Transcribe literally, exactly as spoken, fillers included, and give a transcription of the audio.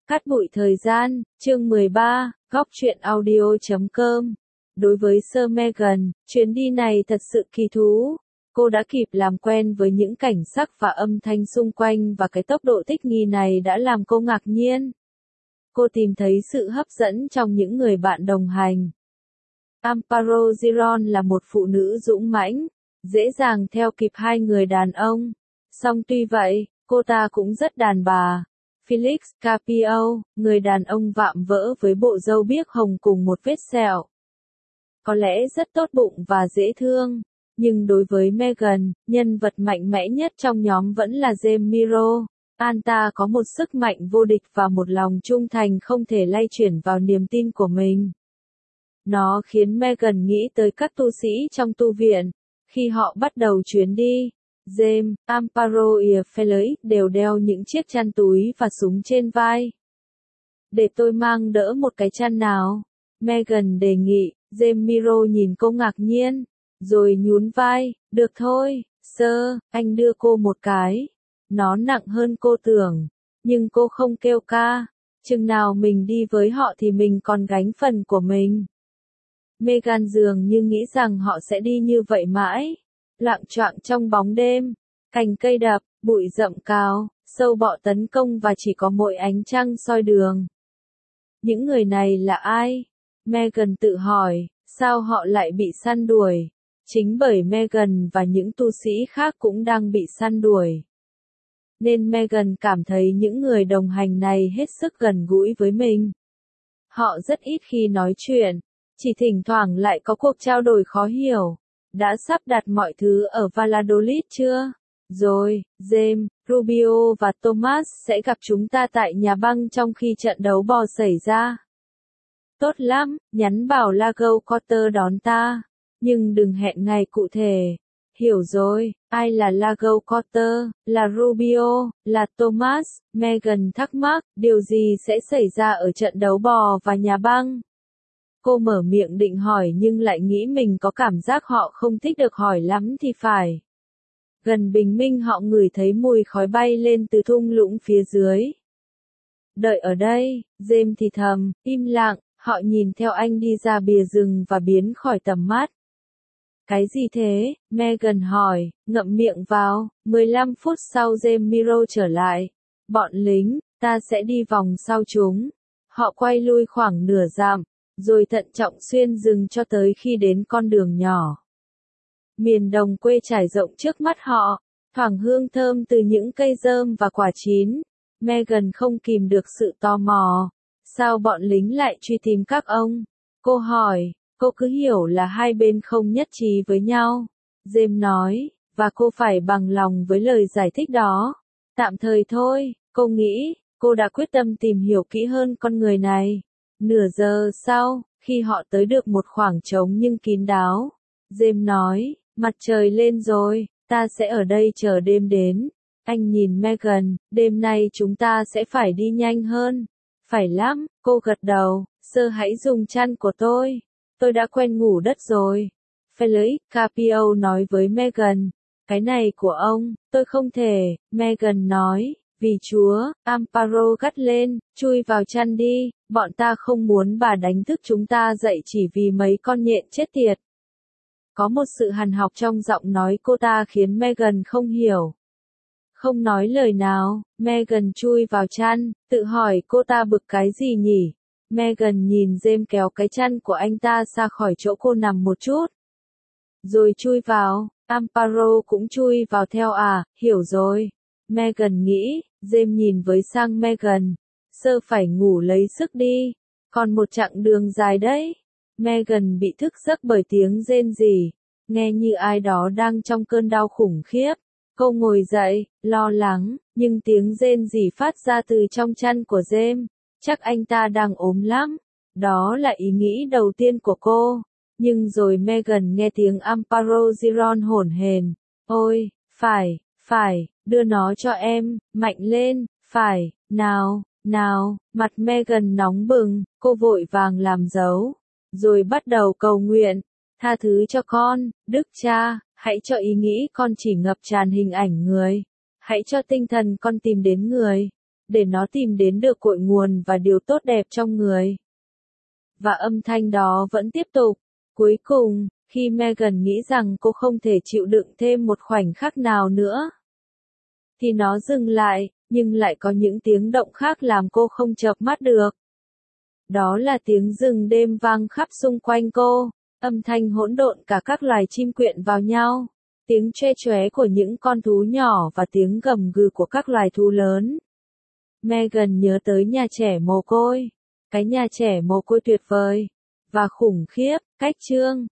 Cát bụi thời gian, chương mười ba, góc truyện audio chấm com. Đối với Sir Megan, chuyến đi này thật sự kỳ thú. Cô đã kịp làm quen với những cảnh sắc và âm thanh xung quanh và cái tốc độ thích nghi này đã làm cô ngạc nhiên. Cô tìm thấy sự hấp dẫn trong những người bạn đồng hành. Amparo Giron là một phụ nữ dũng mãnh, dễ dàng theo kịp hai người đàn ông. Song tuy vậy, cô ta cũng rất đàn bà. Felix Capio, người đàn ông vạm vỡ với bộ râu biếc hồng cùng một vết sẹo. Có lẽ rất tốt bụng và dễ thương, nhưng đối với Megan, nhân vật mạnh mẽ nhất trong nhóm vẫn là James Miro. Anh ta có một sức mạnh vô địch và một lòng trung thành không thể lay chuyển vào niềm tin của mình. Nó khiến Megan nghĩ tới các tu sĩ trong tu viện. Khi họ bắt đầu chuyến đi, James, Amparo và Felix đều đeo những chiếc chăn túi và súng trên vai. Để tôi mang đỡ một cái chăn nào? Megan đề nghị. James Miro nhìn cô ngạc nhiên, rồi nhún vai. Được thôi, sir, anh đưa cô một cái. Nó nặng hơn cô tưởng, nhưng cô không kêu ca. Chừng nào mình đi với họ thì mình còn gánh phần của mình. Megan dường như nghĩ rằng họ sẽ đi như vậy mãi. Loạng choạng trong bóng đêm, cành cây đập, bụi rậm cao, sâu bọ tấn công và chỉ có mỗi ánh trăng soi đường. Những người này là ai? Megan tự hỏi, sao họ lại bị săn đuổi? Chính bởi Megan và những tu sĩ khác cũng đang bị săn đuổi. Nên Megan cảm thấy những người đồng hành này hết sức gần gũi với mình. Họ rất ít khi nói chuyện, chỉ thỉnh thoảng lại có cuộc trao đổi khó hiểu. Đã sắp đặt mọi thứ ở Valladolid chưa? Rồi, James, Rubio và Thomas sẽ gặp chúng ta tại nhà băng trong khi trận đấu bò xảy ra. Tốt lắm, nhắn bảo Lago Cotter đón ta. Nhưng đừng hẹn ngày cụ thể. Hiểu rồi, ai là Lago Cotter, là Rubio, là Thomas? Megan thắc mắc, điều gì sẽ xảy ra ở trận đấu bò và nhà băng? Cô mở miệng định hỏi nhưng lại nghĩ mình có cảm giác họ không thích được hỏi lắm thì phải. Gần bình minh họ ngửi thấy mùi khói bay lên từ thung lũng phía dưới. Đợi ở đây, James thì thầm, im lặng, họ nhìn theo anh đi ra bìa rừng và biến khỏi tầm mắt. Cái gì thế? Megan hỏi, ngậm miệng vào. mười lăm phút sau James Miro trở lại. Bọn lính, ta sẽ đi vòng sau chúng. Họ quay lui khoảng nửa dặm, rồi thận trọng xuyên rừng cho tới khi đến con đường nhỏ. Miền đồng quê trải rộng trước mắt họ, thoảng hương thơm từ những cây rơm và quả chín. Megan không kìm được sự tò mò. Sao bọn lính lại truy tìm các ông? Cô hỏi, cô cứ hiểu là hai bên không nhất trí với nhau. James nói, và cô phải bằng lòng với lời giải thích đó. Tạm thời thôi, cô nghĩ, cô đã quyết tâm tìm hiểu kỹ hơn con người này. Nửa giờ sau, khi họ tới được một khoảng trống nhưng kín đáo, James nói, mặt trời lên rồi, ta sẽ ở đây chờ đêm đến. Anh nhìn Megan, đêm nay chúng ta sẽ phải đi nhanh hơn. Phải lắm, cô gật đầu, sơ hãy dùng chăn của tôi. Tôi đã quen ngủ đất rồi. Felix Capio nói với Megan, cái này của ông, tôi không thể. Megan nói, vì Chúa, Amparo gắt lên, chui vào chăn đi, bọn ta không muốn bà đánh thức chúng ta dậy chỉ vì mấy con nhện chết tiệt. Có một sự hằn học trong giọng nói cô ta khiến Megan không hiểu. Không nói lời nào, Megan chui vào chăn, tự hỏi cô ta bực cái gì nhỉ? Megan nhìn James kéo cái chăn của anh ta ra khỏi chỗ cô nằm một chút. Rồi chui vào, Amparo cũng chui vào theo à, hiểu rồi. Megan nghĩ, James nhìn với sang Megan. Sơ phải ngủ lấy sức đi, còn một chặng đường dài đấy. Megan bị thức giấc bởi tiếng rên rỉ, nghe như ai đó đang trong cơn đau khủng khiếp. Cô ngồi dậy, lo lắng, nhưng tiếng rên rỉ phát ra từ trong chăn của James. Chắc anh ta đang ốm lắm. Đó là ý nghĩ đầu tiên của cô. Nhưng rồi Megan nghe tiếng Amparo Giron hổn hển. Ôi, phải, phải, đưa nó cho em, mạnh lên, phải, nào, nào, mặt Megan nóng bừng, cô vội vàng làm dấu. Rồi bắt đầu cầu nguyện, tha thứ cho con, Đức Cha, hãy cho ý nghĩ con chỉ ngập tràn hình ảnh người. Hãy cho tinh thần con tìm đến người. để nó tìm đến được cội nguồn và điều tốt đẹp trong người. Và âm thanh đó vẫn tiếp tục. Cuối cùng, khi Megan nghĩ rằng cô không thể chịu đựng thêm một khoảnh khắc nào nữa, thì nó dừng lại, nhưng lại có những tiếng động khác làm cô không chợp mắt được. Đó là tiếng rừng đêm vang khắp xung quanh cô, âm thanh hỗn độn cả các loài chim quyện vào nhau, tiếng tre chóe của những con thú nhỏ và tiếng gầm gừ của các loài thú lớn. Megan nhớ tới nhà trẻ mồ côi, cái nhà trẻ mồ côi tuyệt vời và khủng khiếp, cách chương